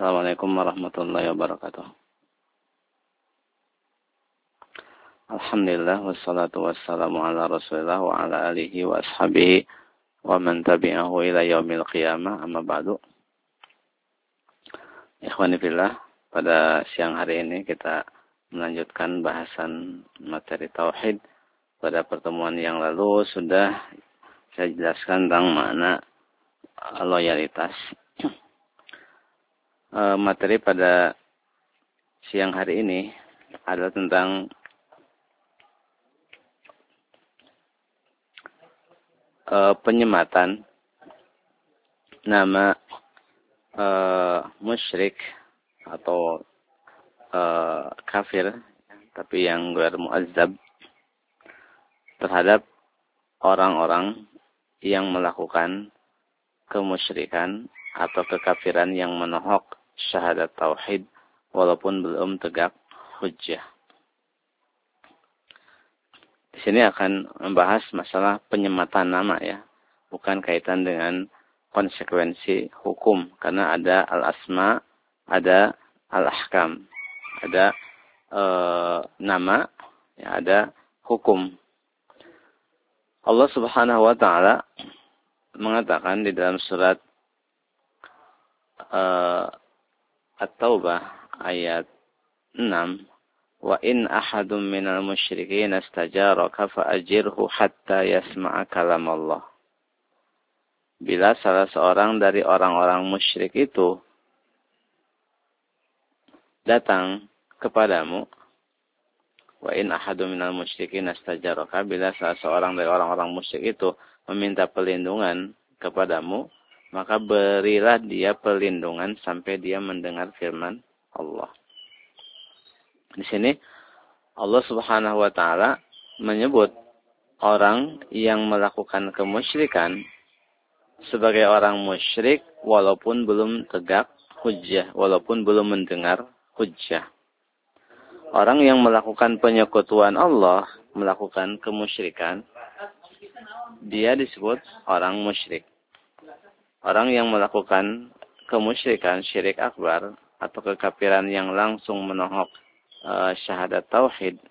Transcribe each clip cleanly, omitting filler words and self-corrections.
Assalamualaikum warahmatullahi wabarakatuh. Alhamdulillah wassalatu wassalamu ala Rasulillah wa ala alihi wa ashabihi wa man tabi'ahu ila yaumil qiyamah, amma ba'du. Ikhwani fillah, pada siang hari ini kita melanjutkan bahasan materi tauhid. Pada pertemuan yang lalu sudah saya jelaskan tentang makna loyalitas. Materi pada siang hari ini adalah tentang penyematan nama musyrik atau kafir, tapi yang ghair mu'azzab, terhadap orang-orang yang melakukan kemusyrikan atau kekafiran yang menohok syahadat tauhid walaupun belum tegak hujjah. Di sini akan membahas masalah penyematan nama ya, bukan kaitan dengan konsekuensi hukum, karena ada al-asma, ada al-ahkam, ada nama, ya, ada hukum. Allah Subhanahu wa taala mengatakan di dalam surat At-Taubah ayat 6, wa in ahadum minal musyrikin astajaraka fa'ajirhu hatta yasma'a kalam Allah. Bila salah seorang dari orang-orang musyrik itu datang kepadamu, wa in ahadum minal musyrikin astajaraka, bila salah seorang dari orang-orang musyrik itu meminta perlindungan kepadamu, maka berilah dia perlindungan sampai dia mendengar firman Allah. Di sini Allah Subhanahu wa taala menyebut orang yang melakukan kemusyrikan sebagai orang musyrik walaupun belum tegak hujjah, walaupun belum mendengar hujjah. Orang yang melakukan penyekutuan Allah, melakukan kemusyrikan, dia disebut orang musyrik. Orang yang melakukan kemusyrikan, syirik akbar, atau kekafiran yang langsung menohok syahadat tauhid,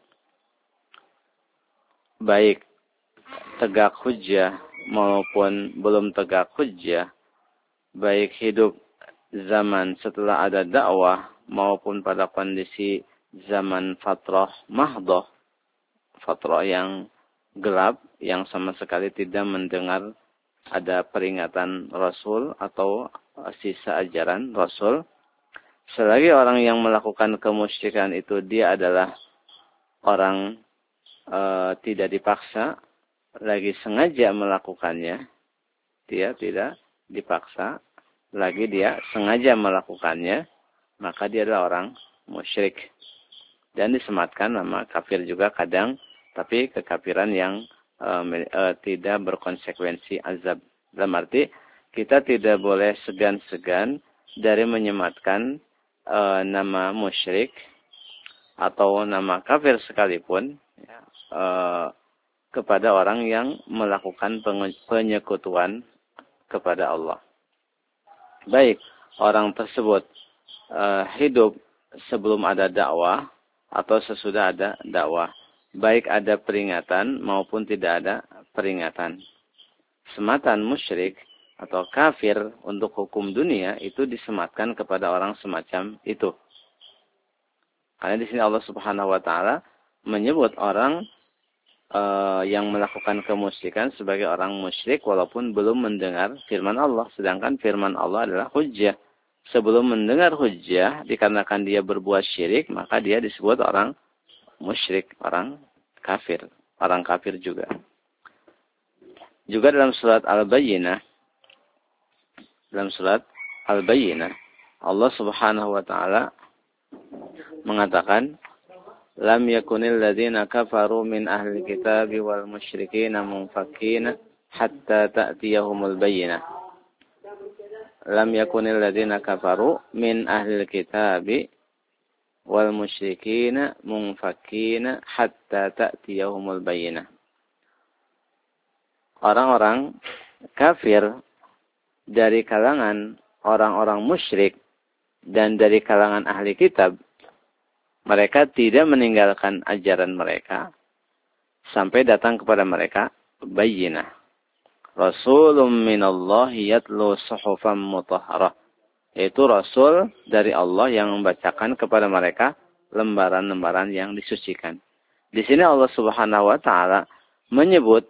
baik tegak hujjah maupun belum tegak hujjah, baik hidup zaman setelah ada dakwah maupun pada kondisi zaman fatrah mahdoh, fatrah yang gelap, yang sama sekali tidak mendengar ada peringatan Rasul atau sisa ajaran Rasul. Selagi orang yang melakukan kemusyrikan itu dia adalah orang tidak dipaksa, lagi sengaja melakukannya, dia tidak dipaksa, lagi dia sengaja melakukannya, maka dia adalah orang musyrik. Dan disematkan nama kafir juga kadang, tapi kekafiran yang tidak berkonsekuensi azab. Dalam arti kita tidak boleh segan-segan dari menyematkan nama musyrik atau nama kafir sekalipun ya, kepada orang yang melakukan penyekutuan kepada Allah. Baik orang tersebut hidup sebelum ada dakwah atau sesudah ada dakwah, baik ada peringatan maupun tidak ada peringatan. Sematan musyrik atau kafir untuk hukum dunia itu disematkan kepada orang semacam itu. Karena di sini Allah Subhanahu wa taala menyebut orang yang melakukan kemusyrikan sebagai orang musyrik walaupun belum mendengar firman Allah, sedangkan firman Allah adalah hujjah. Sebelum mendengar hujjah, dikarenakan dia berbuat syirik, maka dia disebut orang musyrik, orang kafir juga. Juga dalam surat Al-Bayyinah, Allah Subhanahu wa taala mengatakan, lam yakunil ladzina kafaru min ahli kitabi wal musyrikin munfakkina hatta ta'tiyahumul bayyinah. Lam yakunil ladzina kafaru min ahli kitabi wal musyrikina munfakkina hatta ta'tiyahumul bayyinah. Orang-orang kafir dari kalangan orang-orang musyrik dan dari kalangan ahli kitab, mereka tidak meninggalkan ajaran mereka sampai datang kepada mereka bayyinah. Rasulun minallahi yatlu suhufan mutahharah. Yaitu Rasul dari Allah yang membacakan kepada mereka lembaran-lembaran yang disucikan. Di sini Allah Subhanahu wa taala menyebut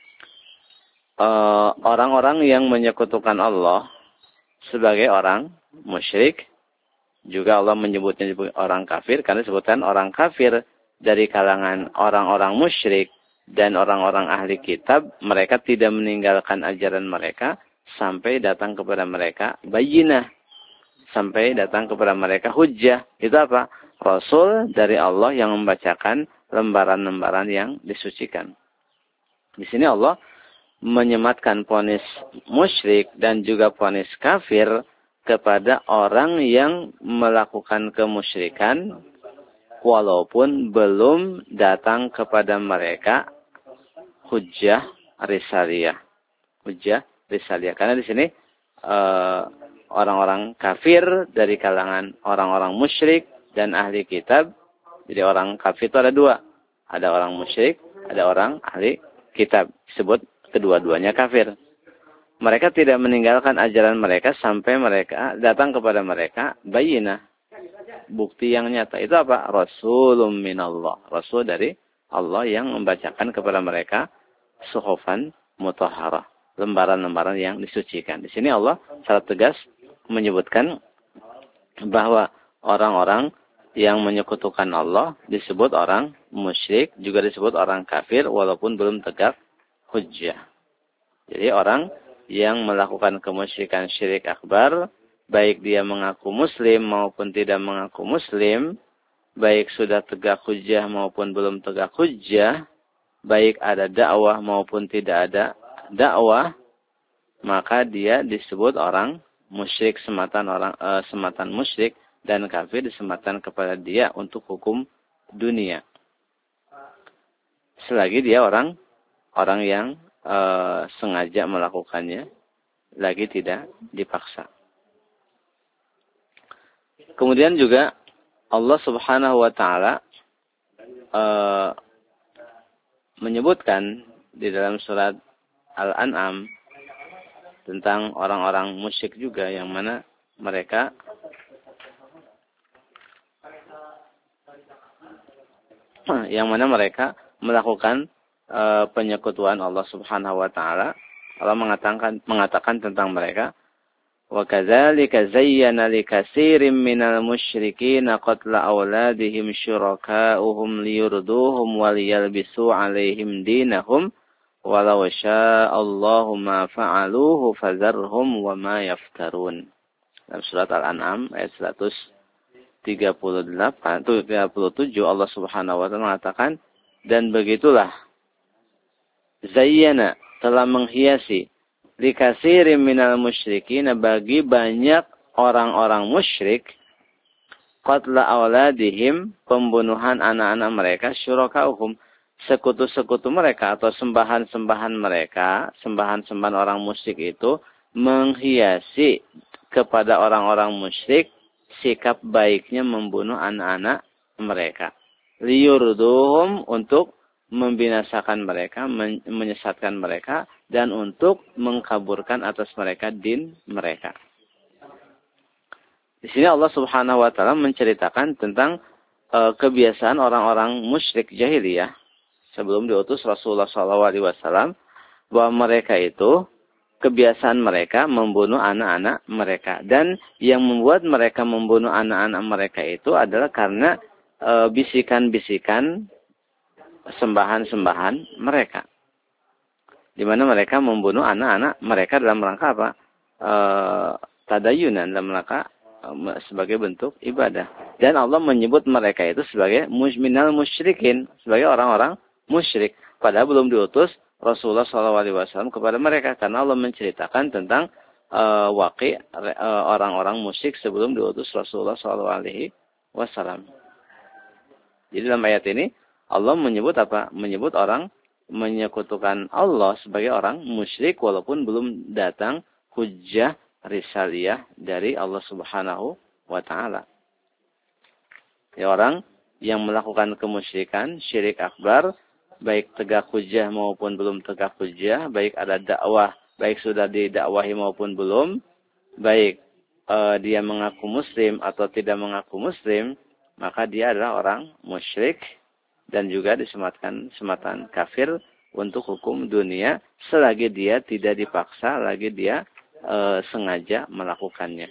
orang-orang yang menyekutukan Allah sebagai orang musyrik. Juga Allah menyebutnya orang kafir karena disebutkan orang kafir dari kalangan orang-orang musyrik dan orang-orang ahli kitab, mereka tidak meninggalkan ajaran mereka sampai datang kepada mereka bayyinah. Sampai datang kepada mereka hujjah. Itu apa? Rasul dari Allah yang membacakan lembaran-lembaran yang disucikan. Di sini Allah menyematkan vonis musyrik dan juga vonis kafir kepada orang yang melakukan kemusyrikan walaupun belum datang kepada mereka hujjah risaliyah. Hujjah risaliyah. Karena di sini orang-orang kafir dari kalangan orang-orang musyrik dan ahli kitab. Jadi orang kafir itu ada dua. Ada orang musyrik, ada orang ahli kitab. Disebut kedua-duanya kafir. Mereka tidak meninggalkan ajaran mereka sampai mereka datang kepada mereka bayyinah. Bukti yang nyata. Itu apa? Rasulun minallah. Rasul dari Allah yang membacakan kepada mereka suhufan mutahharah. Lembaran-lembaran yang disucikan. Di sini Allah secara tegas menyebutkan bahwa orang-orang yang menyekutukan Allah disebut orang musyrik, juga disebut orang kafir walaupun belum tegak hujjah. Jadi orang yang melakukan kemusyrikan syirik akbar, baik dia mengaku muslim maupun tidak mengaku muslim, baik sudah tegak hujjah maupun belum tegak hujjah, baik ada dakwah maupun tidak ada dakwah, maka dia disebut orang musyrik, sematan musyrik, dan kafir disematkan kepada dia untuk hukum dunia. Selagi dia orang yang sengaja melakukannya, lagi tidak dipaksa. Kemudian juga Allah Subhanahu wa taala menyebutkan di dalam surat Al-An'am tentang orang-orang musyrik juga yang mana mereka melakukan penyekutuan Allah Subhanahu wa taala. Allah mengatakan tentang mereka, wa kadzalika zayyana likatsirin minal musyrikin qatla auladihim syuraka'uhum liyurduhum wa liyalbisu 'alaihim dinahum walau sya'allahu ma fa'aluhu fadzarhum wa ma yaftarun. Dalam surat Al-An'am ayat 137 Allah Subhanahu wa taala mengatakan, dan begitulah zayyana telah menghiasi likatsirin minal musyrikin bagi banyak orang-orang musyrik qatla auladihim pembunuhan anak-anak mereka syuraka'uhum sekutu-sekutu mereka atau sembahan-sembahan mereka, sembahan-sembahan orang musyrik itu menghiasi kepada orang-orang musyrik sikap baiknya membunuh anak-anak mereka. Liyurduhum untuk membinasakan mereka, menyesatkan mereka, dan untuk mengkaburkan atas mereka din mereka. Di sini Allah Subhanahu wa taala menceritakan tentang kebiasaan orang-orang musyrik jahiliyah sebelum diutus Rasulullah SAW, bahwa mereka itu kebiasaan mereka membunuh anak-anak mereka, dan yang membuat mereka membunuh anak-anak mereka itu adalah karena bisikan-bisikan sembahan-sembahan mereka, di mana mereka membunuh anak-anak mereka dalam rangka apa? Tadayunan, dalam rangka sebagai bentuk ibadah. Dan Allah menyebut mereka itu sebagai minal musyrikin, sebagai orang-orang musyrik, padahal belum diutus Rasulullah SAW kepada mereka, karena Allah menceritakan tentang orang-orang musyrik sebelum diutus Rasulullah SAW. Jadi dalam ayat ini Allah menyebut apa? Menyebut orang menyekutukan Allah sebagai orang musyrik walaupun belum datang hujjah risaliyah dari Allah Subhanahu wa ta'ala. Ya, orang yang melakukan kemusyrikan, syirik akbar, baik tegak hujjah maupun belum tegak hujjah, baik ada dakwah, baik sudah didakwahi maupun belum, baik dia mengaku muslim atau tidak mengaku muslim, maka dia adalah orang musyrik dan juga disematkan sematan kafir untuk hukum dunia selagi dia tidak dipaksa, lagi dia sengaja melakukannya.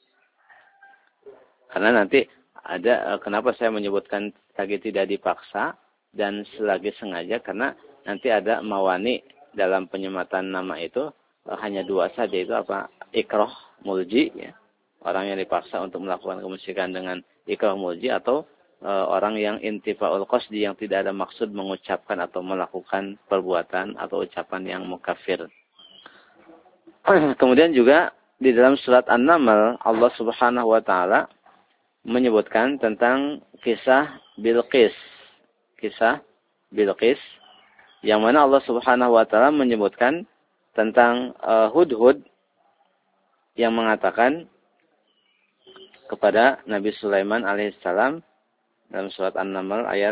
Karena nanti ada kenapa saya menyebutkan lagi tidak dipaksa dan selagi sengaja, karena nanti ada mawani dalam penyematan nama itu hanya dua saja, itu apa? Ikrah mulji, ya. Orang yang dipaksa untuk melakukan kemusyrikan dengan ikrah mulji, atau orang yang intifaul qasdi, yang tidak ada maksud mengucapkan atau melakukan perbuatan atau ucapan yang mukafir. Kemudian juga di dalam surat An-Naml Allah Subhanahu wa taala menyebutkan tentang kisah Bilqis. Kisah Bilqis yang mana Allah Subhanahu wa taala menyebutkan tentang Hudhud yang mengatakan kepada Nabi Sulaiman alaihissalam dalam surat An-Naml ayat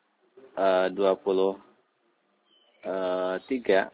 23.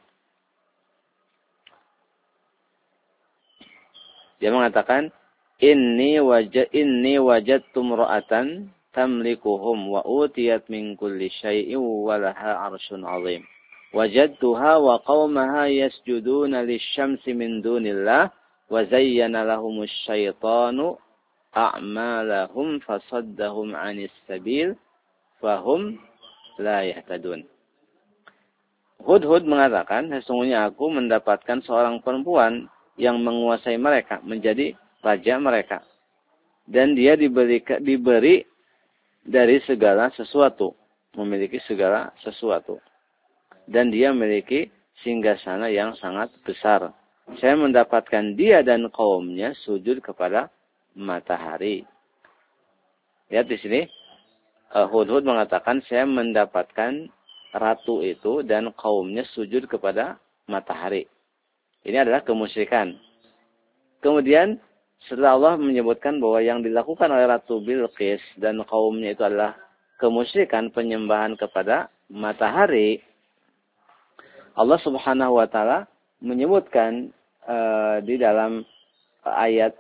Dia mengatakan, Inni wajadtu imra'atan tamlikuhum wa utiyat min kulli syai'in wa laha 'arsyun 'azim. Wajadtuha wa qaumaha yasjuduna lisyamsi min dunillah wa zayyana lahumus syaitanu a'malahum fasaddahum 'anis sabil fahum la yahtadun. Hudhud mengatakan, sesungguhnya aku mendapatkan seorang perempuan yang menguasai mereka, menjadi raja mereka. Dan dia diberi dari segala sesuatu. Memiliki segala sesuatu. Dan dia memiliki singgasana yang sangat besar. Saya mendapatkan dia dan kaumnya sujud kepada matahari. Lihat di sini. Hudhud mengatakan, saya mendapatkan ratu itu dan kaumnya sujud kepada matahari. Ini adalah kemusyrikan. Kemudian setelah Allah menyebutkan bahwa yang dilakukan oleh Ratu Bilqis dan kaumnya itu adalah kemusyrikan, penyembahan kepada matahari, Allah Subhanahu wa taala menyebutkan di dalam ayat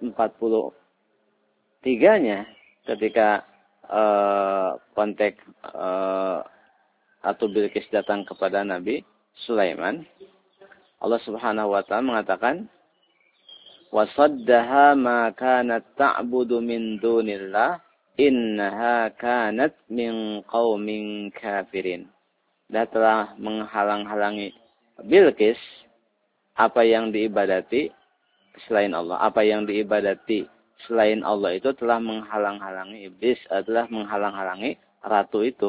43-nya ketika konteks Ratu Bilqis datang kepada Nabi Sulaiman, Allah Subhanahu wa taala mengatakan, "Wasaddaha ma kanat ta'budu min dunillah, innaha kanat min qaumin kafirin." Dan telah menghalang-halangi Bilqis apa yang diibadati selain Allah. Apa yang diibadati selain Allah itu telah menghalang-halangi iblis, telah menghalang-halangi ratu itu.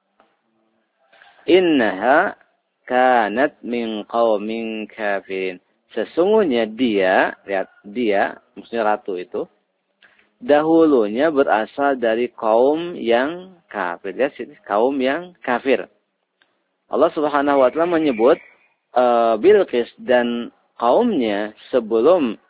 Innaha kanat min qaumin kafirin. Sesungguhnya dia, lihat dia, maksudnya ratu itu, dahulunya berasal dari kaum yang kafir. Lihat, kaum yang kafir. Allah Subhanahu wa taala menyebut Bilqis dan kaumnya sebelum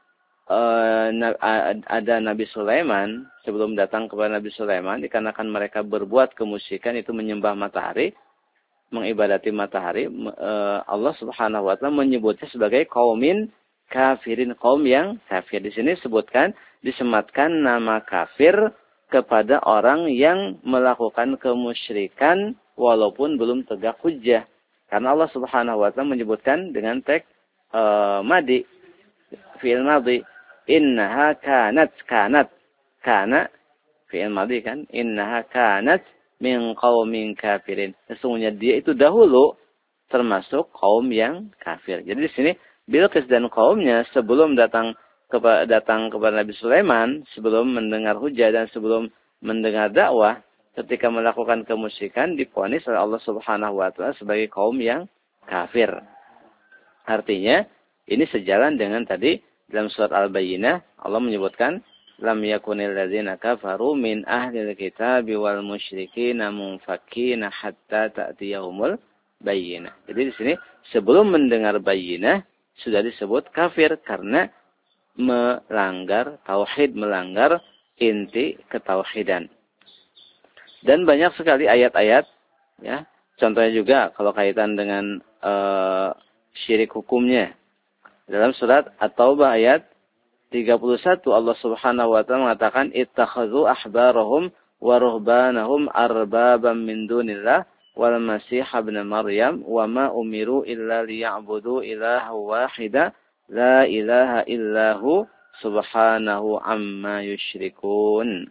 ada Nabi Sulaiman, sebelum datang kepada Nabi Sulaiman, dikarenakan mereka berbuat kemusyrikan, itu menyembah matahari, mengibadati matahari, Allah Subhanahu wa taala menyebutnya sebagai kaumin kafirin, kaum yang kafir. Di sini disebutkan, disematkan nama kafir kepada orang yang melakukan kemusyrikan walaupun belum tegak hujjah. Karena Allah Subhanahu wa taala menyebutkan dengan teks madi, fi'il madhi, innaha kanat, kana fi'il madhi kan, innaha kanat min qaumin kafirin. Sesungguhnya dia itu dahulu termasuk kaum yang kafir. Jadi di sini Bilqis dan kaumnya sebelum datang kepada Nabi Sulaiman, sebelum mendengar hujah dan sebelum mendengar dakwah, ketika melakukan kemusyrikan divonis oleh Allah Subhanahu wa taala sebagai kaum yang kafir. Artinya ini sejalan dengan tadi dalam surat Al-Bayyinah Allah menyebutkan, lam yakunil ladzina kafaru min ahlil kitabi wal musyrikina munfakkina hatta ta'tiyahumul bayyinah. Jadi di sini sebelum mendengar bayyinah sudah disebut kafir karena melanggar tauhid, melanggar inti ketauhidan. Dan banyak sekali ayat-ayat, ya. Contohnya juga kalau kaitan dengan syirik hukumnya. Dalam surat At-Taubah ayat 31 Allah Subhanahu wa taala mengatakan ittakhadhu ahbarahum wa ruhbanahum arbabam min dunillah wal masih ibn Maryam wa ma umiru illa liya'budu ilaha wahida la ilaha illahu subhanahu amma yusyrikun.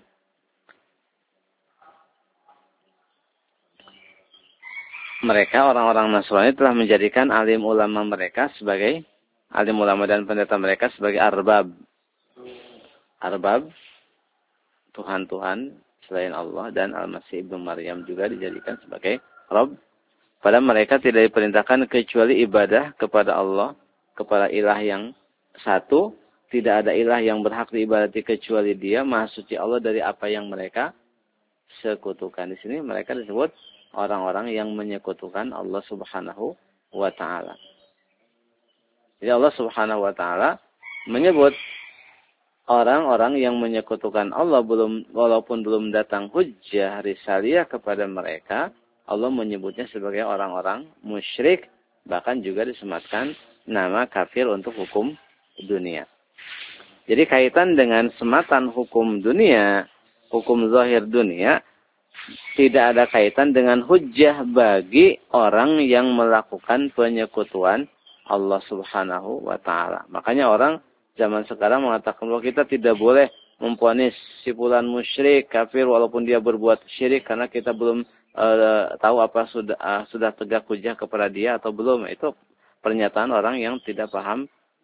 Mereka orang-orang Nasrani telah menjadikan alim ulama mereka sebagai alim ulama dan pendeta mereka sebagai arbab. Arbab, Tuhan-Tuhan selain Allah, dan Al-Masih Ibnu Maryam juga dijadikan sebagai Rabb. Pada mereka tidak diperintahkan kecuali ibadah kepada Allah, kepada ilah yang satu. Tidak ada ilah yang berhak diibadati kecuali Dia, Maha Suci Allah dari apa yang mereka sekutukan. Di sini mereka disebut orang-orang yang menyekutukan Allah Subhanahu wa taala. Jadi Allah Subhanahu wa taala menyebut orang-orang yang menyekutukan Allah walaupun belum datang hujjah risaliyah kepada mereka, Allah menyebutnya sebagai orang-orang musyrik, bahkan juga disematkan nama kafir untuk hukum dunia. Jadi kaitan dengan sematan hukum dunia, hukum zahir dunia, tidak ada kaitan dengan hujjah bagi orang yang melakukan penyekutuan Allah Subhanahu wa taala. Makanya orang zaman sekarang mengatakan bahwa kita tidak boleh memvonis si fulan musyrik, kafir walaupun dia berbuat syirik karena kita belum tahu apa sudah tegak hujjah kepada dia atau belum. Itu pernyataan orang yang tidak paham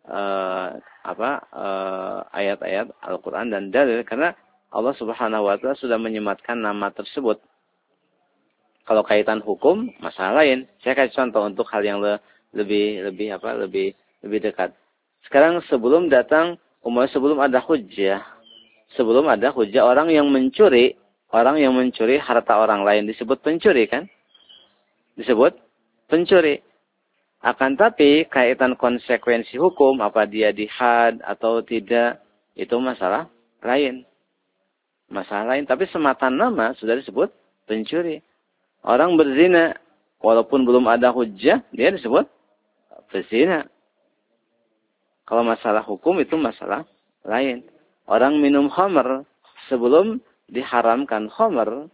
ayat-ayat Al-Qur'an dan dalil, karena Allah Subhanahu wa taala sudah menyematkan nama tersebut. Kalau kaitan hukum, masalah lain. Saya kasih contoh untuk hal yang lebih dekat. Sekarang sebelum ada hujjah, orang yang mencuri harta orang lain disebut pencuri, kan? Disebut pencuri. Akan tapi kaitan konsekuensi hukum, apa dia dihad atau tidak, itu masalah lain. Tapi sematan nama sudah disebut pencuri. Orang berzina, walaupun belum ada hujjah, dia disebut berzina. Kalau masalah hukum itu masalah lain. Orang minum khamr sebelum diharamkan khamr,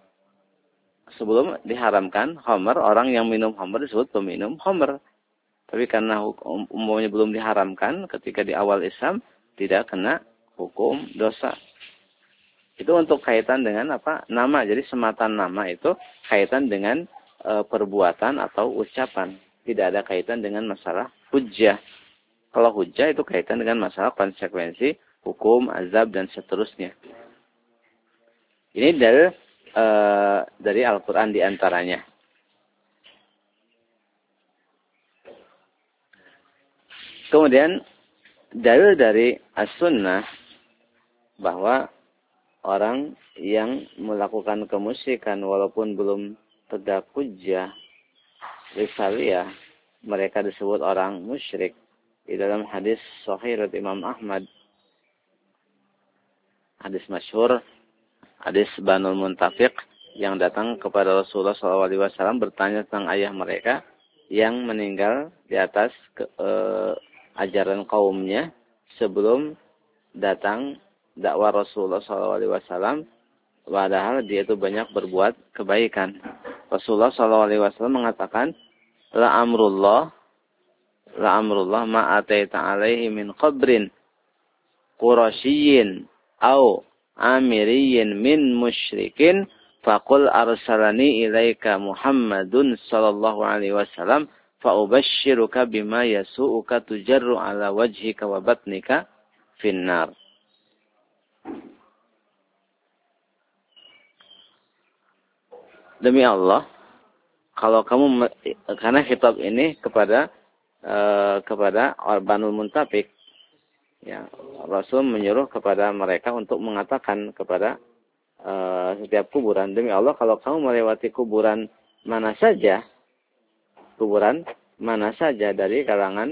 orang yang minum khamr disebut peminum khamr. Tapi karena umumnya belum diharamkan ketika di awal Islam, tidak kena hukum dosa. Itu untuk kaitan dengan nama. Jadi sematan nama itu kaitan dengan perbuatan atau ucapan. Tidak ada kaitan dengan masalah hujjah. Kalau hujjah itu kaitan dengan masalah konsekuensi, hukum, azab, dan seterusnya. Ini dari Al-Quran diantaranya. Kemudian dalil dari As-Sunnah bahwa orang yang melakukan kemusyrikan walaupun belum tegak hujjah risaliyah, mereka disebut orang musyrik. Di dalam hadis sahih riwayat Imam Ahmad, hadis masyhur, hadis Banul Muntafiq, yang datang kepada Rasulullah SAW bertanya tentang ayah mereka yang meninggal di atas ajaran kaumnya sebelum datang dakwah Rasulullah SAW, padahal dia itu banyak berbuat kebaikan. Rasulullah SAW mengatakan, La amrullah ma'ataita alaihi min qabrin qurasyiyin au amiriyin min musyrikin faqul arsalani ilaika Muhammadun sallallahu alaihi wasallam fa'ubashshiruka bima yasu'uka tujarru ala wajhika wa batnika finnar. Demi Allah, kalau kamu, karena khitab ini kepada Banul Muntafiq, ya, Rasul menyuruh kepada mereka untuk mengatakan kepada setiap kuburan, demi Allah, kalau kamu melewati kuburan mana saja dari kalangan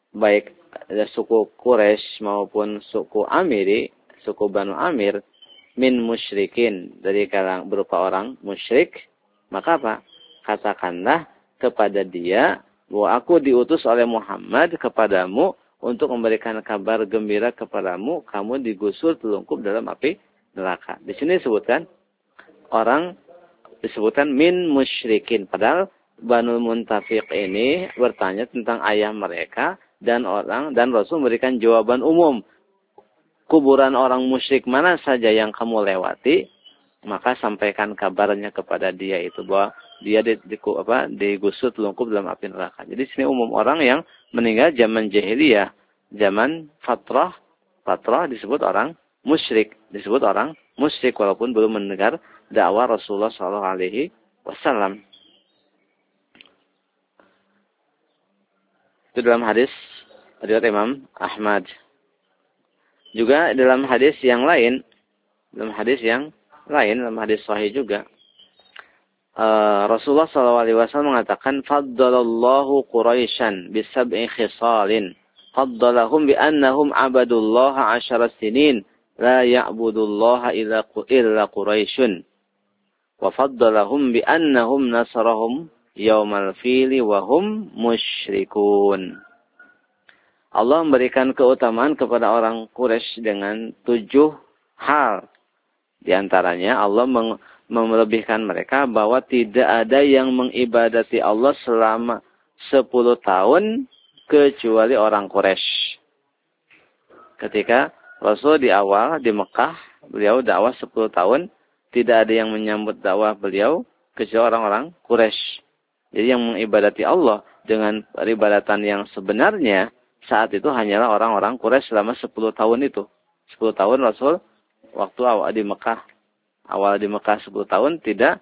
baik suku Quraisy maupun suku Amiri, suku Banu Amir, min musyrikin, dari kalangan berupa orang musyrik, maka apa? Katakanlah kepada dia bahwa aku diutus oleh Muhammad kepadamu untuk memberikan kabar gembira kepadamu, kamu digusur telungkup dalam api neraka. Di sini disebutkan orang, disebutkan min musyrikin, padahal Banu Muntafiq ini bertanya tentang ayah mereka, dan Rasul memberikan jawaban umum. Kuburan orang musyrik mana saja yang kamu lewati, maka sampaikan kabarnya kepada dia itu bahwa dia digusur telungkup dalam api neraka. Jadi sini umum orang yang meninggal zaman jahiliyah, zaman fatrah disebut orang musyrik, walaupun belum mendengar dakwah Rasulullah SAW. Itu dalam hadis riwayat Imam Ahmad. Juga dalam hadis lain, dalam hadis sahih juga, Rasulullah SAW mengatakan, "Faddalallahu Quraisyan bisab'i khisalin. Faddalahum bi annahum abadullaha 'ashara sinin, la ya'budullaha illa Quraisyun. Wa faddalahum bi annahum nasarahum yaumal fili wa hum musyrikun." Allah memberikan keutamaan kepada orang Quraisy dengan 7 hal. Di antaranya Allah melebihkan mereka bahwa tidak ada yang mengibadati Allah selama 10 tahun kecuali orang Quraisy. Ketika Rasul di awal di Mekah, beliau dakwah 10 tahun, tidak ada yang menyambut dakwah beliau kecuali orang-orang Quraisy. Jadi yang mengibadati Allah dengan peribadatan yang sebenarnya saat itu hanyalah orang-orang Quraisy selama 10 tahun itu. 10 tahun Rasul waktu awal di Mekah 10 tahun tidak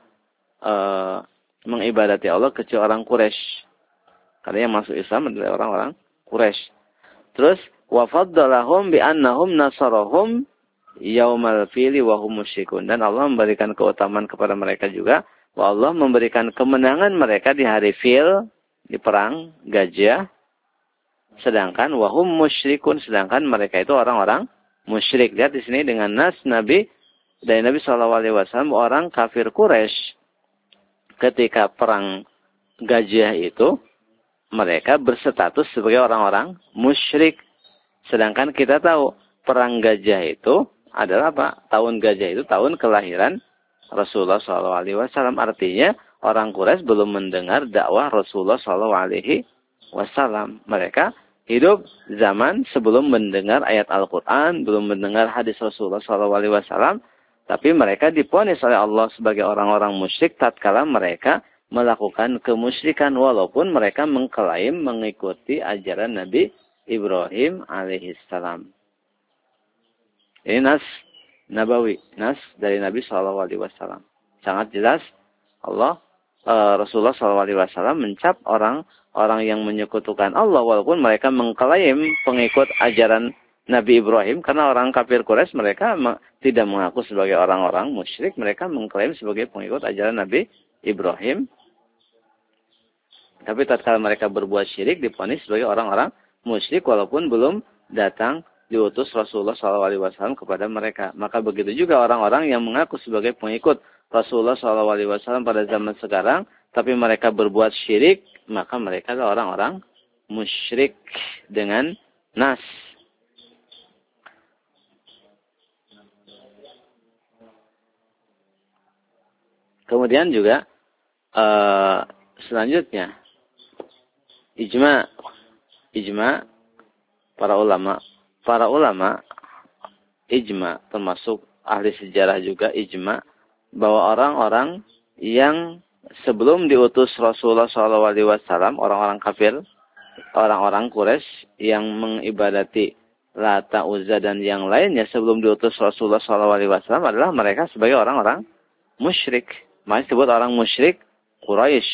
mengibadati Allah kecuali orang Quraisy. Karena yang masuk Islam adalah orang-orang Quraisy. Terus wa faddalahum bi annahum nasarahum yaumal fili wa hum musyrikun. Dan Allah memberikan keutamaan kepada mereka juga, bahwa Allah memberikan kemenangan mereka di hari Fil, di perang Gajah. Sedangkan wahum musyrikun, sedangkan mereka itu orang-orang musyrik. Lihat di sini dengan nas Nabi SAW, orang kafir Quraisy ketika perang Gajah itu mereka berstatus sebagai orang-orang musyrik. Sedangkan kita tahu perang Gajah itu adalah apa? Tahun Gajah itu tahun kelahiran Rasulullah SAW. Artinya orang Quraisy belum mendengar dakwah Rasulullah SAW. Mereka hidup zaman sebelum mendengar ayat Al-Quran, belum mendengar hadis Rasulullah SAW. Tapi mereka diponis oleh Allah sebagai orang-orang musyrik tatkala mereka melakukan kemusyrikan, walaupun mereka mengklaim mengikuti ajaran Nabi Ibrahim alaihissalam. Ini nas Nabawi, nas dari Nabi SAW. Sangat jelas Rasulullah SAW mencap orang yang menyekutukan Allah, walaupun mereka mengklaim pengikut ajaran Nabi Ibrahim. Karena orang kafir Quraisy mereka tidak mengaku sebagai orang-orang musyrik, mereka mengklaim sebagai pengikut ajaran Nabi Ibrahim. Tapi tatkala mereka berbuat syirik, diponis sebagai orang-orang musyrik, walaupun belum datang diutus Rasulullah SAW kepada mereka. Maka begitu juga orang-orang yang mengaku sebagai pengikut Rasulullah SAW pada zaman sekarang, tapi mereka berbuat syirik, maka mereka adalah orang-orang musyrik dengan nas. Kemudian juga selanjutnya ijma para ulama ijma, termasuk ahli sejarah juga ijma, bahwa orang-orang yang sebelum diutus Rasulullah SAW, orang-orang kafir, orang-orang Quraisy yang mengibadati Lata, Uzza dan yang lainnya sebelum diutus Rasulullah SAW adalah mereka sebagai orang-orang musyrik. Makanya disebut orang musyrik Quraisy.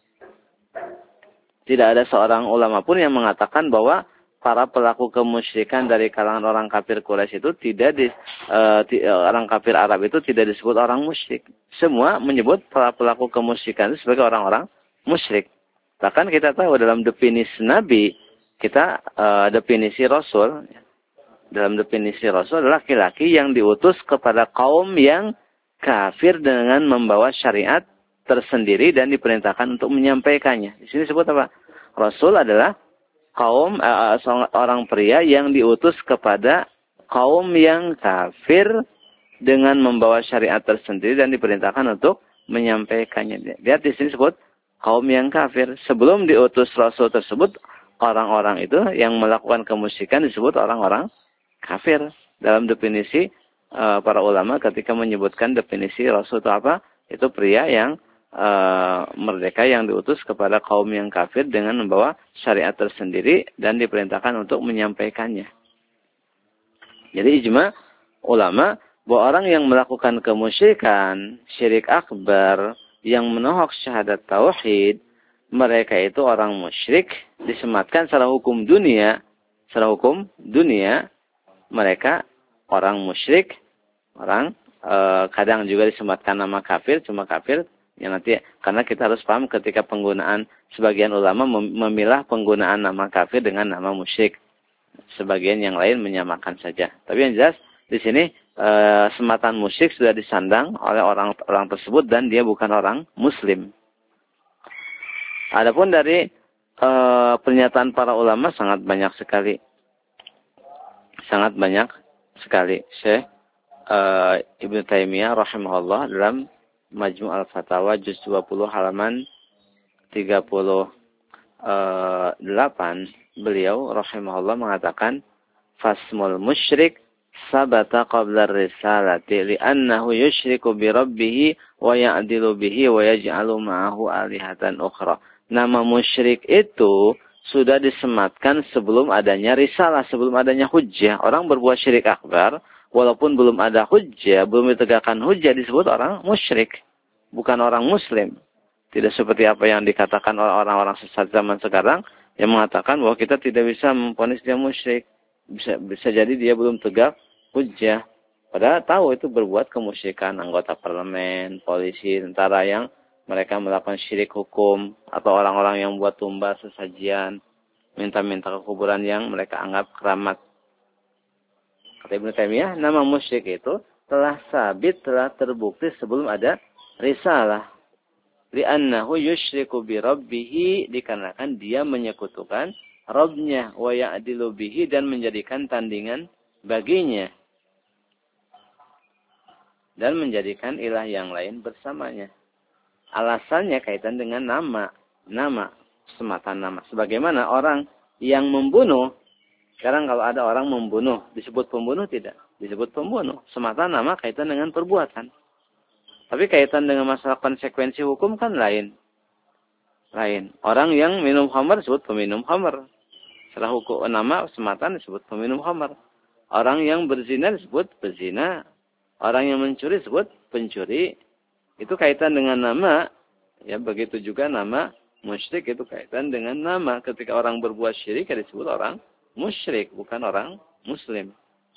Tidak ada seorang ulama pun yang mengatakan bahwa para pelaku kemusyrikan dari kalangan orang kafir Quraisy itu orang kafir Arab itu tidak disebut orang musyrik. Semua menyebut para pelaku kemusyrikan itu sebagai orang-orang musyrik. Bahkan kita tahu dalam definisi Nabi, definisi Rasul, dalam definisi Rasul adalah laki-laki yang diutus kepada kaum yang kafir dengan membawa syariat tersendiri dan diperintahkan untuk menyampaikannya. Di sini disebut apa? Rasul adalah kaum orang pria yang diutus kepada kaum yang kafir dengan membawa syariat tersendiri dan diperintahkan untuk menyampaikannya. Lihat di sini disebut kaum yang kafir. Sebelum diutus Rasul tersebut, orang-orang itu yang melakukan kemusyrikan disebut orang-orang kafir. Dalam definisi para ulama ketika menyebutkan definisi Rasul itu apa? Itu pria yang merdeka yang diutus kepada kaum yang kafir dengan membawa syariat tersendiri dan diperintahkan untuk menyampaikannya. Jadi ijma ulama bahwa orang yang melakukan kemusyrikan, syirik akbar, yang menolak syahadat tauhid, mereka itu orang musyrik, disematkan secara hukum dunia, mereka orang musyrik, orang kadang juga disematkan nama kafir, cuma kafir, yang nanti karena kita harus paham ketika penggunaan sebagian ulama memilah penggunaan nama kafir dengan nama musyrik. Sebagian yang lain menyamakan saja. Tapi yang jelas di sini sematan musyrik sudah disandang oleh orang tersebut dan dia bukan orang muslim. Adapun dari pernyataan para ulama sangat banyak sekali. Syekh Ibnu Taimiyah rahimahullah dalam Majmu' al-Fatawa juz 20 halaman 38 beliau rahimahullah mengatakan fasmul musyrik sabata qabla risalati li'annahu yusyriku bi rabbih wa ya'dilu bihi wa yaj'alu ma'ahu alihatan ukhra. Nama musyrik itu sudah disematkan sebelum adanya risalah, sebelum adanya hujjah. Orang berbuat syirik akbar walaupun belum ada hujjah, belum ditegakkan hujjah disebut orang musyrik, bukan orang muslim. Tidak seperti apa yang dikatakan oleh orang-orang sesat zaman sekarang yang mengatakan bahwa kita tidak bisa memvonis dia musyrik. Bisa jadi dia belum tegak hujjah. Padahal tahu itu berbuat kemusyrikan anggota parlemen, polisi, tentara yang mereka melakukan syirik hukum atau orang-orang yang buat tumbal sesajian, minta-minta ke kuburan yang mereka anggap keramat. Kata Ibnu Taimiyah, nama musyrik itu telah sabit, telah terbukti sebelum ada risalah. Li'annahu yusyriku bi rabbih, dikarenakan dia menyekutukan Rabbnya, wa ya'dilu bihi, dan menjadikan tandingan baginya dan menjadikan ilah yang lain bersamanya. Alasannya kaitan dengan nama, sematan nama. Sebagaimana orang yang membunuh, sekarang kalau ada orang membunuh, disebut pembunuh tidak? Disebut pembunuh. Semata nama kaitan dengan perbuatan. Tapi kaitan dengan masalah konsekuensi hukum kan lain. Orang yang minum khamar disebut peminum khamar. Setelah hukum nama sematan disebut peminum khamar. Orang yang berzina disebut berzina. Orang yang mencuri disebut pencuri. Itu kaitan dengan nama. Ya, begitu juga nama musyrik itu kaitan dengan nama. Ketika orang berbuat syirik disebut orang musyrik, bukan orang muslim.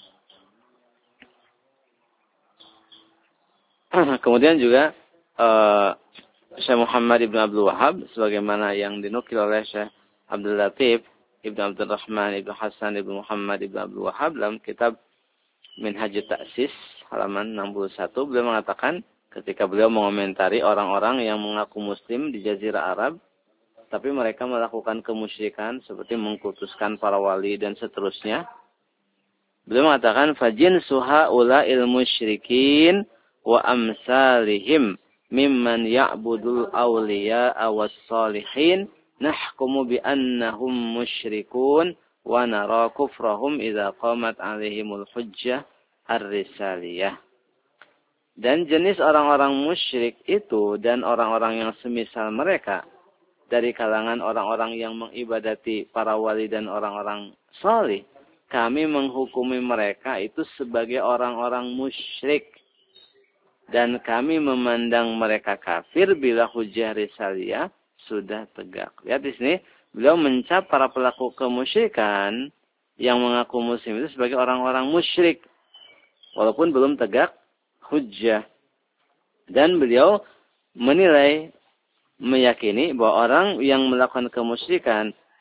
Kemudian juga Syekh Muhammad Ibn Abdul Wahab sebagaimana yang dinukil oleh Syekh Abdul Latif Ibn Abdul Rahman Ibn Hasan Ibn Muhammad Ibn Abdul Wahab dalam kitab Minhajut Ta'sis halaman 61, beliau mengatakan ketika beliau mengomentari orang-orang yang mengaku muslim di Jazirah Arab tapi mereka melakukan kemusyrikan seperti mengkultuskan para wali dan seterusnya, beliau mengatakan fajin suhaula ilmu syirikin wa amsalihim mimman ya'budul awliya'a was-salihin nahkumu bi annahum musyrikun wa nara kufrahum idza qamat 'alaihimul hujjah ar-risaliyah. Dan jenis orang-orang musyrik itu dan orang-orang yang semisal mereka dari kalangan orang-orang yang mengibadati para wali dan orang-orang salih, kami menghukumi mereka itu sebagai orang-orang musyrik. Dan kami memandang mereka kafir bila hujjah risaliyah sudah tegak. Lihat di sini, beliau mencap para pelaku kemusyrikan yang mengaku muslim itu sebagai orang-orang musyrik. Walaupun belum tegak hujjah. Dan beliau menilai, meyakini bahwa orang yang melakukan kemusyrikan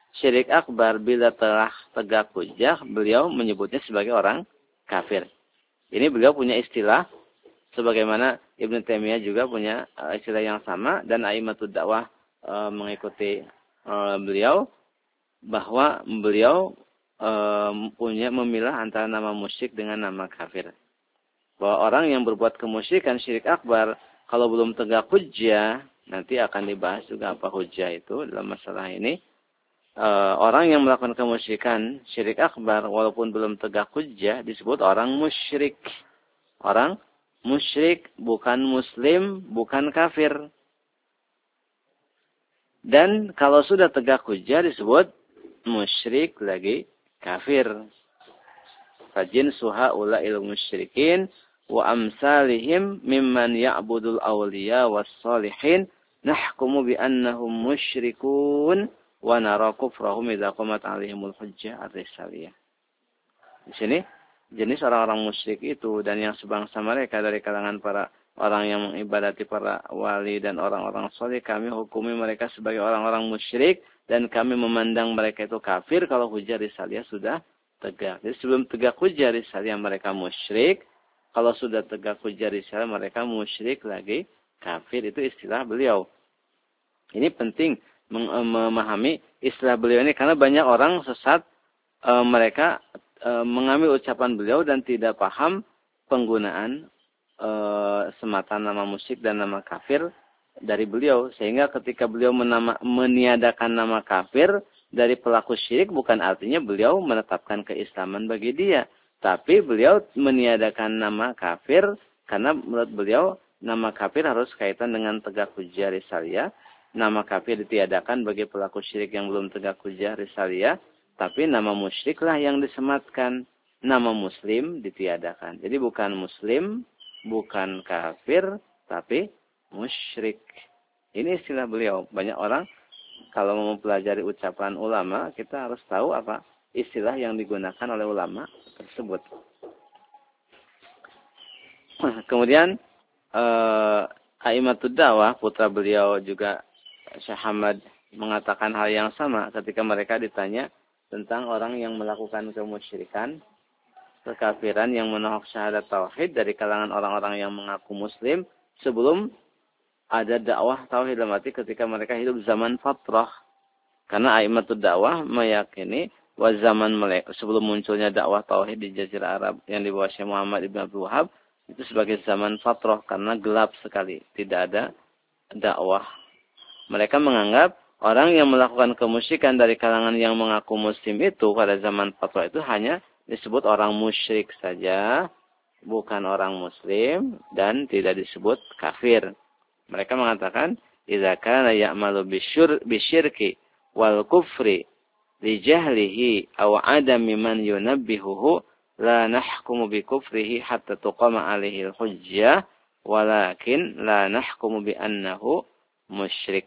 syirik akbar bila telah tegak hujjah, beliau menyebutnya sebagai orang kafir. Ini beliau punya istilah, sebagaimana Ibnu Taimiyah juga punya istilah yang sama, dan A'immatud Dakwah mengikuti beliau, bahwa beliau memilah antara nama musyrik dengan nama kafir. Bahwa orang yang berbuat kemusyrikan syirik akbar, kalau belum tegak hujjah, nanti akan dibahas juga apa hujjah itu dalam masalah ini. Orang yang melakukan kemusyrikan syirik akbar walaupun belum tegak hujjah disebut orang musyrik. Orang musyrik, bukan muslim, bukan kafir. Dan kalau sudah tegak hujjah disebut musyrik lagi kafir. Fajin suha ula'il musyrikin wa amsalihim mimman ya'budul awliya was salihin nahkumu bi annahum musyrikun wa nara kufrahum idza qamat 'alaihimul hujjah ar-risaliyah. Di sini jenis orang-orang musyrik itu dan yang sebangsa mereka dari kalangan para orang yang mengibadati para wali dan orang-orang saleh, kami hukumi mereka sebagai orang-orang musyrik dan kami memandang mereka itu kafir kalau hujjah risaliyah sudah tegak. Jadi sebelum tegak hujjah risaliyah mereka musyrik, kalau sudah tegak hujjah risaliyah mereka musyrik lagi kafir. Itu istilah beliau. Ini penting memahami istilah beliau ini karena banyak orang sesat, mereka mengambil ucapan beliau dan tidak paham penggunaan semata nama musyrik dan nama kafir dari beliau, sehingga ketika beliau meniadakan nama kafir dari pelaku syirik bukan artinya beliau menetapkan keislaman bagi dia, tapi beliau meniadakan nama kafir karena menurut beliau nama kafir harus kaitan dengan tegak hujjah risaliyah. Nama kafir ditiadakan bagi pelaku syirik yang belum tegak hujjah risaliyah, tapi nama musyriklah yang disematkan. Nama muslim ditiadakan. Jadi bukan muslim, bukan kafir, tapi musyrik. Ini istilah beliau. Banyak orang kalau mau mempelajari ucapan ulama, kita harus tahu apa istilah yang digunakan oleh ulama tersebut. Kemudian A'immatud Dakwah, putra beliau juga Syekh Ahmad, mengatakan hal yang sama ketika mereka ditanya tentang orang yang melakukan kemusyrikan, kekafiran yang menolak syahadat tauhid dari kalangan orang-orang yang mengaku muslim sebelum ada dakwah tauhid, dalam arti ketika mereka hidup zaman fatrah. Karena A'immatud Dakwah meyakini bahwa zaman sebelum munculnya dakwah tauhid di Jazirah Arab yang di bawah Syekh Muhammad Ibn Abdul Wahab itu sebagai zaman fatrah karena gelap sekali, tidak ada dakwah. Mereka menganggap orang yang melakukan kemusyrikan dari kalangan yang mengaku muslim itu pada zaman fatrah itu hanya disebut orang musyrik saja, bukan orang muslim, dan tidak disebut kafir. Mereka mengatakan, idza kana ya'malu bisyirki wal kufri li jahlihi aw adami man yunabbihuhu la nahkumu bi kufrihi hatta tuqama alaihi al-hujjah walakin la nahkumu bi annahu musyrik.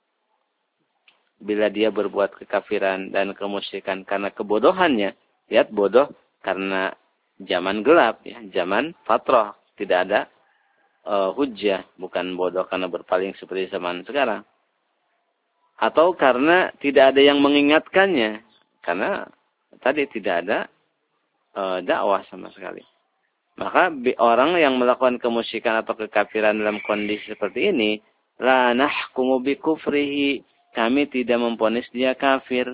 Bila dia berbuat kekafiran dan kemusyrikan karena kebodohannya, lihat bodoh karena zaman gelap, ya, zaman fatrah, tidak ada hujjah, bukan bodoh karena berpaling seperti zaman sekarang. Atau karena tidak ada yang mengingatkannya, karena tadi tidak ada dakwah sama sekali. Maka orang yang melakukan kemusyrikan atau kekafiran dalam kondisi seperti ini, la nahkumu bi kufrihi, kami tidak memvonis dia kafir.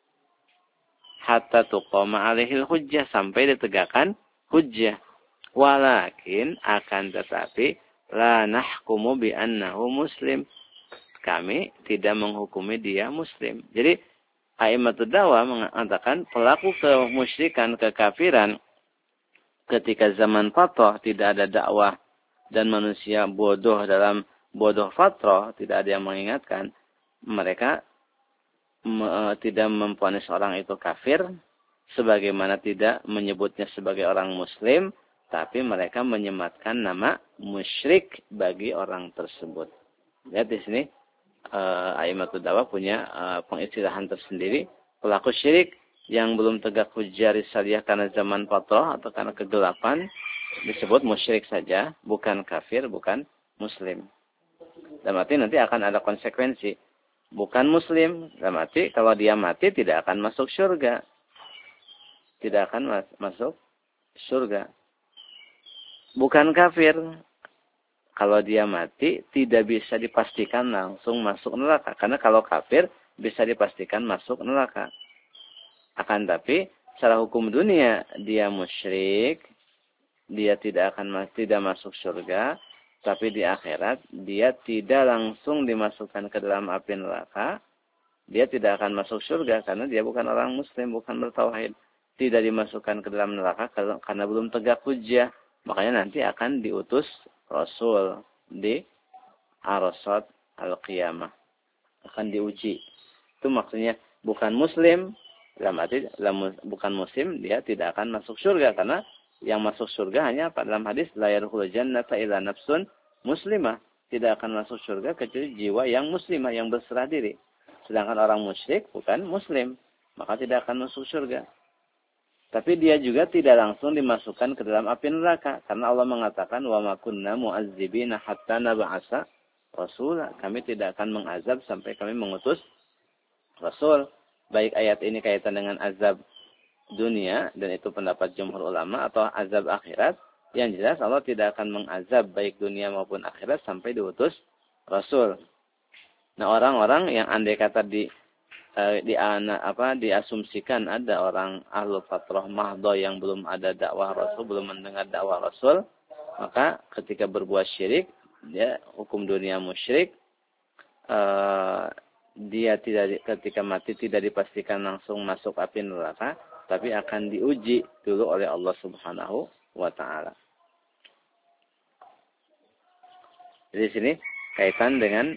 Hatta tuqama alaihil hujjah, sampai ditegakkan hujjah. Walakin akan tetapi la nahkumu bi annahu muslim, kami tidak menghukumi dia muslim. Jadi A'immatud Dakwah mengatakan pelaku kemusyrikan, kekafiran ketika zaman fatrah tidak ada dakwah dan manusia bodoh dalam bodoh fatrah, tidak ada yang mengingatkan, mereka tidak memvonis orang itu kafir, sebagaimana tidak menyebutnya sebagai orang muslim, tapi mereka menyematkan nama musyrik bagi orang tersebut. Lihat di sini, A'immatud Dakwah punya pengistilahan tersendiri. Pelaku syirik yang belum tegak hujjah risaliyah karena zaman fatrah atau karena kegelapan disebut musyrik saja, bukan kafir, bukan muslim. Dan berarti nanti akan ada konsekuensi. bukan muslim, mati. Kalau dia mati tidak akan masuk surga. Tidak akan masuk surga. Bukan kafir. Kalau dia mati tidak bisa dipastikan langsung masuk neraka. Karena kalau kafir bisa dipastikan masuk neraka. Akan tapi secara hukum dunia dia musyrik, dia tidak masuk surga, tapi di akhirat dia tidak langsung dimasukkan ke dalam api neraka. Dia tidak akan masuk surga karena dia bukan orang muslim, bukan bertauhid. Tidak dimasukkan ke dalam neraka karena belum tegak hujjah. Makanya nanti akan diutus Rasul di Arasat Al-Qiyamah. Akan diuji. Itu maksudnya bukan muslim, bukan muslim, dia tidak akan masuk surga. Karena yang masuk surga hanya dalam hadis, la yarhul jannata illa nafsun muslimah. Tidak akan masuk surga kecuali jiwa yang muslimah, yang berserah diri. Sedangkan orang musyrik bukan muslim, maka tidak akan masuk surga. Tapi dia juga tidak langsung dimasukkan ke dalam api neraka. Karena Allah mengatakan, وَمَا كُنَّا مُعَذِّبِينَ حَتَّى نَبْعَثَ رَسُولًا. Kami tidak akan mengazab sampai kami mengutus Rasul. Baik ayat ini kaitan dengan azab dunia, dan itu pendapat jumhur ulama, atau azab akhirat. Yang jelas Allah tidak akan mengazab baik dunia maupun akhirat sampai diutus Rasul. Nah, orang-orang yang andai kata diasumsikan ada orang ahlu fatrah mahdoh yang belum ada dakwah Rasul, belum mendengar dakwah Rasul, maka ketika berbuat syirik, dia hukum dunia musyrik, dia ketika mati tidak dipastikan langsung masuk api neraka, tapi akan diuji dulu oleh Allah Subhanahu wa taala. Jadi di sini kaitan dengan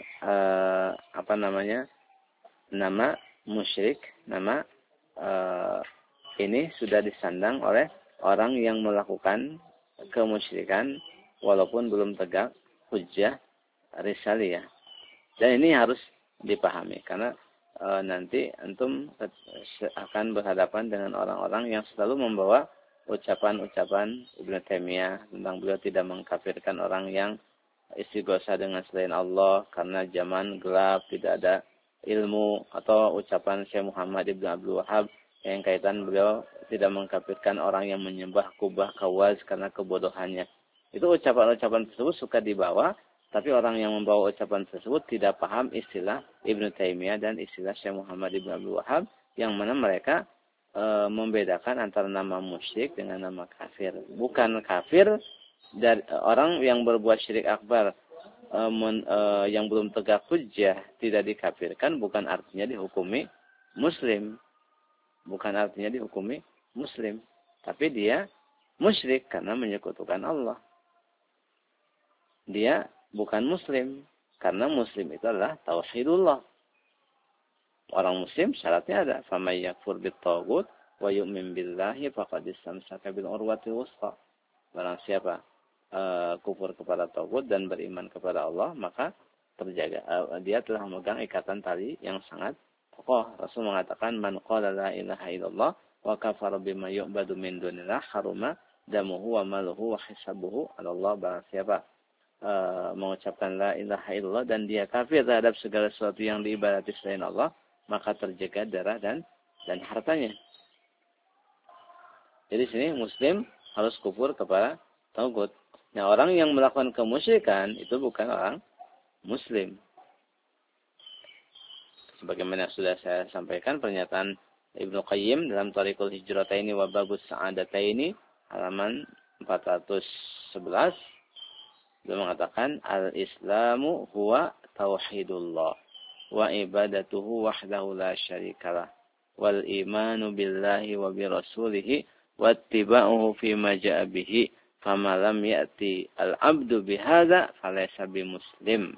nama musyrik, nama ini sudah disandang oleh orang yang melakukan kemusyrikan walaupun belum tegak hujjah risaliyah. Dan ini harus dipahami karena nanti antum akan berhadapan dengan orang-orang yang selalu membawa ucapan-ucapan Ibnu Taimiyah tentang beliau tidak mengkafirkan orang yang istighosa dengan selain Allah karena zaman gelap, tidak ada ilmu, atau ucapan Syekh Muhammad Ibn Abdul Wahab yang kaitan beliau tidak mengkafirkan orang yang menyembah kubah kawaz karena kebodohannya. Itu ucapan-ucapan tersebut suka dibawa, tapi orang yang membawa ucapan tersebut tidak paham istilah Ibn Taimiyah dan istilah Syekh Muhammad Ibn Abdul Wahab, yang mana mereka membedakan antara nama musyrik dengan nama kafir. Bukan kafir dari orang yang berbuat syirik akbar, yang belum tegak hujjah tidak dikafirkan, bukan artinya dihukumi muslim. Bukan artinya dihukumi muslim. Tapi dia musyrik karena menyekutukan Allah. Dia bukan muslim. Karena muslim itu adalah tauhidullah. Orang muslim syaratnya ada. فَمَنْ يَكْفُرْ بِالطَّاغُوتِ وَيُؤْمِنْ بِاللَّهِ فَقَدِ اسْتَمْسَكَ بِالْعُرْوَةِ الْوُثْقَى. Barang siapa kufur kepada tauhid dan beriman kepada Allah, maka dia telah memegang ikatan tali yang sangat kokoh. Rasul mengatakan, man qala la ilaha illallah wa kafara bima yu'badu min dunillah haruma damuhu wa maluhu wa hisabuhu 'ala Allah. Barang siapa mengucapkan la ilaha illallah dan dia kafir terhadap segala sesuatu yang diibadati selain Allah, maka terjaga darah dan hartanya. Jadi sini muslim harus kufur kepada tauhid. Nah, orang yang melakukan kemusyrikan itu bukan orang muslim. Sebagaimana sudah saya sampaikan pernyataan Ibnu Qayyim dalam Thariqul Hijrataini wa Babus Sa'adataini halaman 411, beliau mengatakan al-Islamu huwa tauhidullah wa ibadatuhu wahdahu la syarikalah wal imanu billahi wa bi rasulihi wattiba'uhu fi ma ja'a bihi. Fama lam ya'ti al-'abdu bihadza falaysa bimuslim.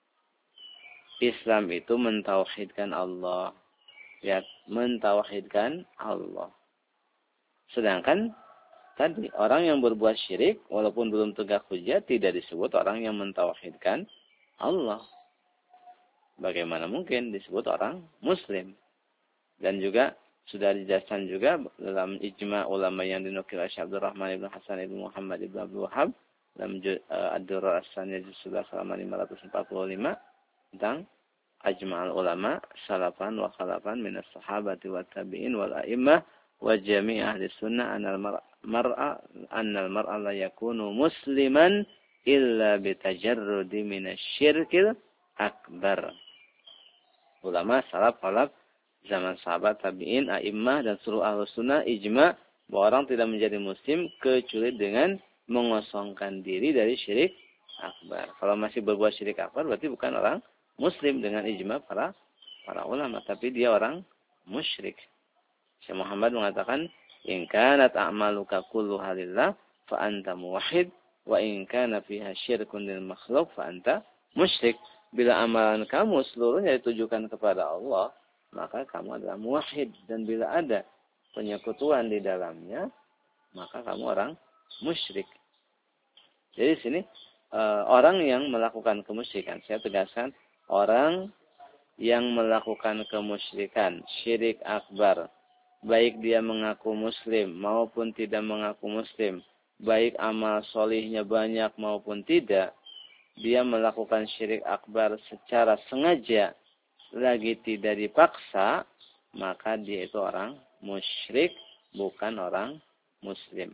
Islam itu mentauhidkan Allah. Ya, mentauhidkan Allah. Sedangkan tadi orang yang berbuat syirik walaupun belum tegak hujjah tidak disebut orang yang mentauhidkan Allah. Bagaimana mungkin disebut orang muslim? Dan juga sudah dijelaskan juga dalam ijma ulama yang dinukil oleh Syekh Abdul Rahman Ibn Hasan Ibn Muhammad Ibn Abdul Wahab dalam Ad-Durrar As-Saniyah juz 11 halaman 545 tentang ajma'al ulama salafan wa khalafan minas sahabati wa tabi'in wal a'immah wa jami' ahli sunnah annal mar'a la yakunu musliman illa bitajarrudi minasyirkil akbar. Ulama salaf khalaf zaman sahabat tabi'in a'immah dan seluruh ahli sunnah ijma' bahwa orang tidak menjadi muslim kecuali dengan mengosongkan diri dari syirik akbar. Kalau masih berbuat syirik akbar berarti bukan orang muslim dengan ijma para ulama, tapi dia orang musyrik. Syekh Muhammad mengatakan, "In kanat a'maluka kulluha lillah fa anta muwahhid wa in kana fiha syirkun lil makhluq fa anta musyrik." Bila amalan kamu seluruhnya ditujukan kepada Allah, maka kamu adalah muwahhid, dan bila ada penyekutuan di dalamnya, maka kamu orang musyrik. Jadi di sini orang yang melakukan kemusyrikan, saya tegaskan, orang yang melakukan kemusyrikan, syirik akbar, baik dia mengaku muslim maupun tidak mengaku muslim, baik amal solihnya banyak maupun tidak, dia melakukan syirik akbar secara sengaja, lagi tidak dipaksa, maka dia itu orang musyrik, bukan orang muslim.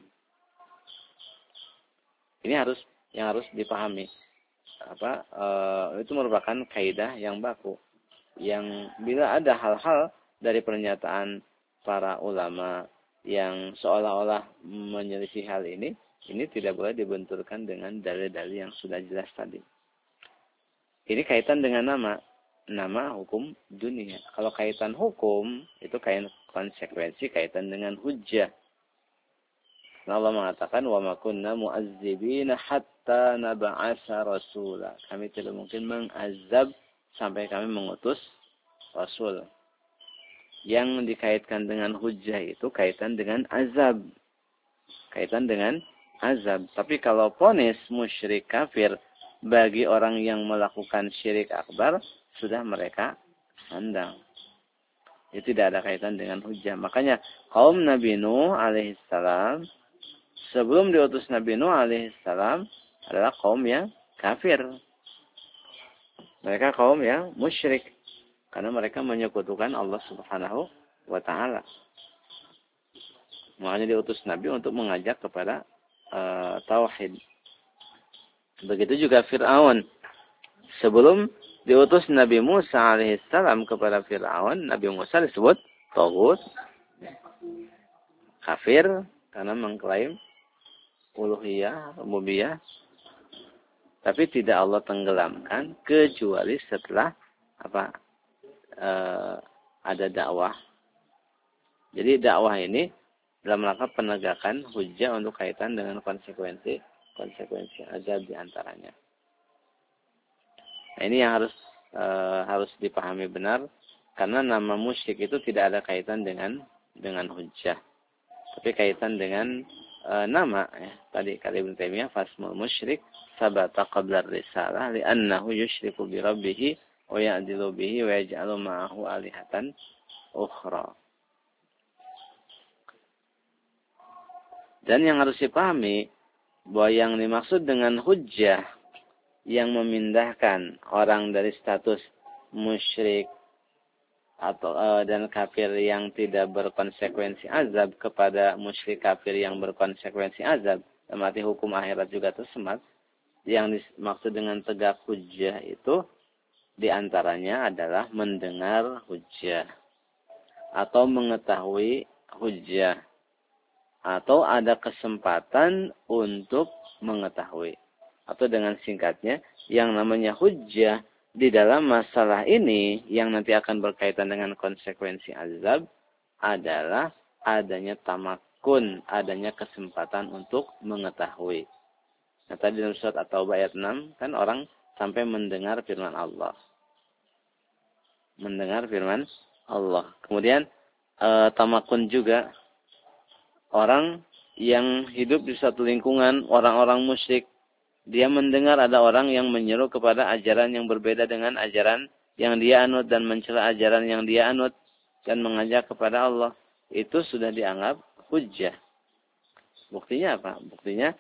Ini yang harus dipahami. Itu merupakan kaidah yang baku. Yang bila ada hal-hal dari pernyataan para ulama yang seolah-olah menyelisih hal ini tidak boleh dibenturkan dengan dalil-dalil yang sudah jelas tadi. Ini kaitan dengan nama hukum dunia. Kalau kaitan hukum, itu konsekuensi kaitan dengan hujjah. Allah mengatakan, wa ma kunna mu'azzibina hatta nab'asa rasula. Kami tidak mungkin mengazab sampai kami mengutus rasul. Yang dikaitkan dengan hujjah itu kaitan dengan azab. Kaitan dengan azab. Tapi kalau ponis musyrik kafir bagi orang yang melakukan syirik akbar, sudah mereka sandang. Itu tidak ada kaitan dengan hujjah. Makanya kaum Nabi Nuh alaihissalam sebelum diutus Nabi Nuh alaihissalam adalah kaum yang kafir. Mereka kaum yang musyrik. Karena mereka menyekutukan Allah subhanahu wa ta'ala. Makanya diutus Nabi untuk mengajak kepada tauhid. Begitu juga Fir'aun. Sebelum diutus Nabi Musa alaihissalam kepada Fir'aun, Nabi Musa disebut taghut, kafir, karena mengklaim uluhiyah, rububiyah, tapi tidak Allah tenggelamkan kecuali setelah ada dakwah. Jadi dakwah ini dalam rangka penegakan hujjah untuk kaitan dengan konsekuensi azab di antaranya. Nah, ini yang harus dipahami benar, karena nama musyrik itu tidak ada kaitan dengan hujjah, tapi kaitan dengan nama, ya. Tadi kata Ibnu Taimiyah, fasmul musyrik sabata qabla risalah li'annahu yusyriku bi rabbih wa ya'dilu bihi wa yaj'alu ma'ahu alihatan ukhra. Dan yang harus dipahami bahwa yang dimaksud dengan hujjah yang memindahkan orang dari status musyrik atau dan kafir yang tidak berkonsekuensi azab kepada musyrik kafir yang berkonsekuensi azab, dalam arti hukum akhirat juga tersemat. Yang dimaksud dengan tegak hujjah itu diantaranya adalah mendengar hujjah atau mengetahui hujjah atau ada kesempatan untuk mengetahui. Atau dengan singkatnya, yang namanya hujjah di dalam masalah ini yang nanti akan berkaitan dengan konsekuensi azab adalah adanya tamakun, adanya kesempatan untuk mengetahui. Nah, tadi dalam surat At-Taubah ayat 6 kan orang sampai mendengar firman Allah. Mendengar firman Allah. Kemudian tamakun juga orang yang hidup di satu lingkungan orang-orang musyrik. Dia mendengar ada orang yang menyeru kepada ajaran yang berbeda dengan ajaran yang dia anut dan mencela ajaran yang dia anut dan mengajak kepada Allah. Itu sudah dianggap hujjah. Buktinya apa? Buktinya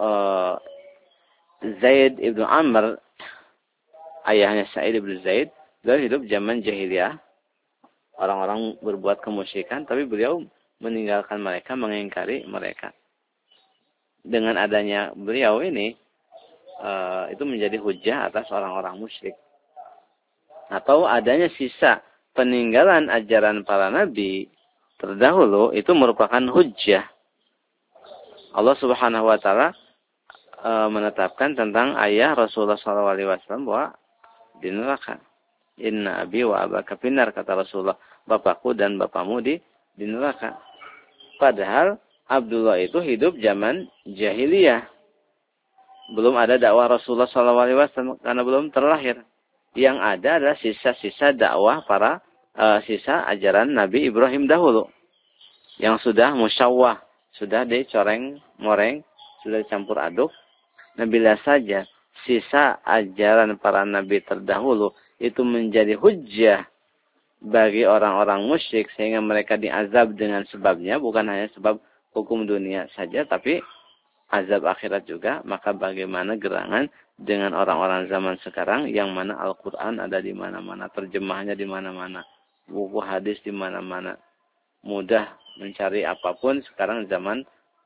Zaid ibnu Amr, ayahnya Sa'id ibnu Zaid, Beliau hidup zaman jahiliyah, orang-orang berbuat kemusyrikan, tapi beliau meninggalkan mereka, mengingkari mereka. Dengan adanya beliau ini, itu menjadi hujah atas orang-orang musyrik. Atau adanya sisa peninggalan ajaran para nabi terdahulu, itu merupakan hujah. Allah Subhanahu wa Ta'ala menetapkan tentang ayah Rasulullah SAW bahwa di neraka. Inna abi wa abaka finnar, kata Rasulullah. Bapakku dan bapamu di neraka. Padahal Abdullah itu hidup zaman jahiliyah. Belum ada dakwah Rasulullah SAW karena belum terlahir. Yang ada adalah sisa-sisa dakwah sisa ajaran Nabi Ibrahim dahulu. Yang sudah musyawwah, sudah dicoreng-moreng, sudah dicampur aduk. Nah, bila saja sisa ajaran para nabi terdahulu itu menjadi hujjah bagi orang-orang musyrik sehingga mereka diazab dengan sebabnya, bukan hanya sebab hukum dunia saja, tapi azab akhirat juga, maka bagaimana gerangan dengan orang-orang zaman sekarang yang mana Al-Quran ada di mana-mana, terjemahnya di mana-mana, buku hadis di mana-mana, mudah mencari apapun sekarang zaman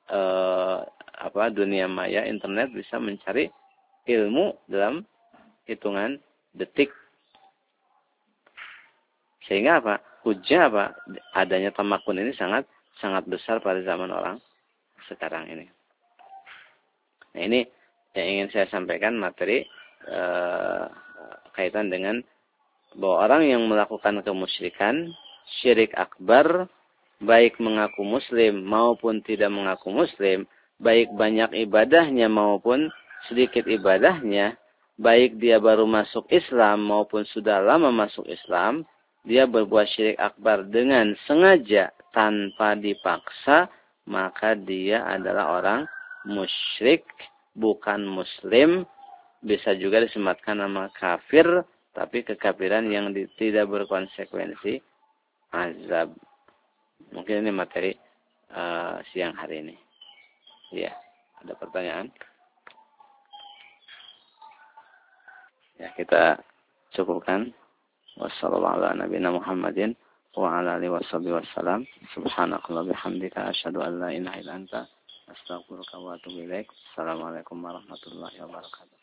dunia maya, internet, bisa mencari ilmu dalam hitungan detik. Sehingga apa? Hujah apa? Adanya tamakun ini sangat besar pada zaman orang sekarang ini. Nah, ini yang ingin saya sampaikan materi kaitan dengan bahwa orang yang melakukan kemusyrikan, syirik akbar, baik mengaku muslim maupun tidak mengaku muslim, baik banyak ibadahnya maupun sedikit ibadahnya, baik dia baru masuk Islam maupun sudah lama masuk Islam, dia berbuat syirik akbar dengan sengaja tanpa dipaksa, maka dia adalah orang musyrik, bukan muslim. Bisa juga disematkan nama kafir, tapi kekafiran yang tidak berkonsekuensi azab. Mungkin ini materi siang hari ini. Ya, ada pertanyaan? Ya, kita cukupkan. Wassalamualaikum warahmatullahi wabarakatuh. Wa ala alihi wasallam. Subhanakallah bihamdika asyhadu an la ilaha illa anta astaghfiruka wa atubu ilaik. Assalamualaikum warahmatullahi wabarakatuh.